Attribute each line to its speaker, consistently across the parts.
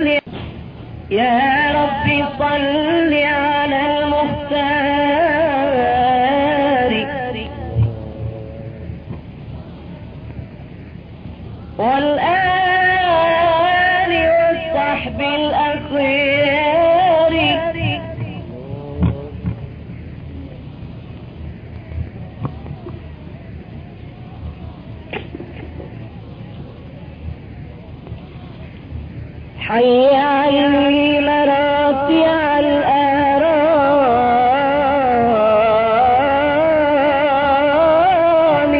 Speaker 1: يا رب صل على المختار والآل والصحب الأخيار حي علي مراتع الآرام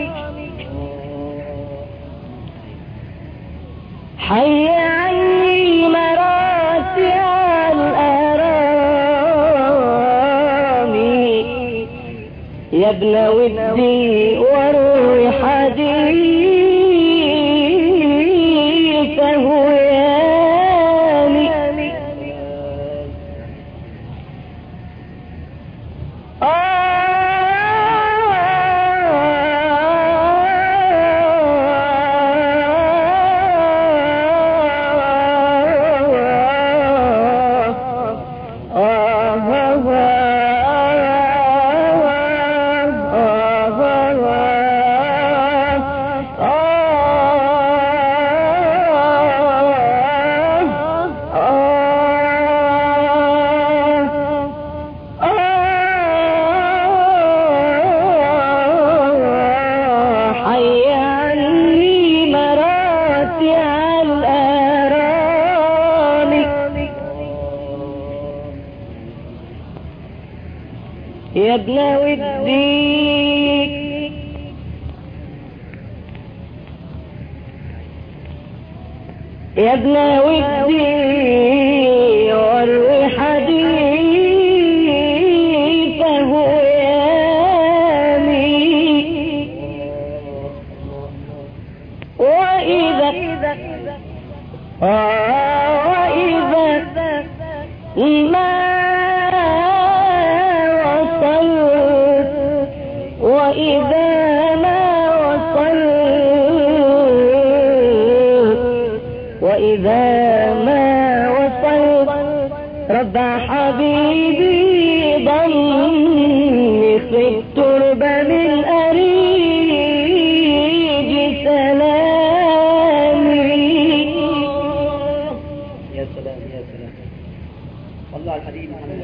Speaker 1: حي علي مراتع الآرام يا ابن ودي وروي حديثه يا ابن ودي يا ابن ودي واروي حديثه يامي وإذا ما وإذا ما وصلت ربى حبيبي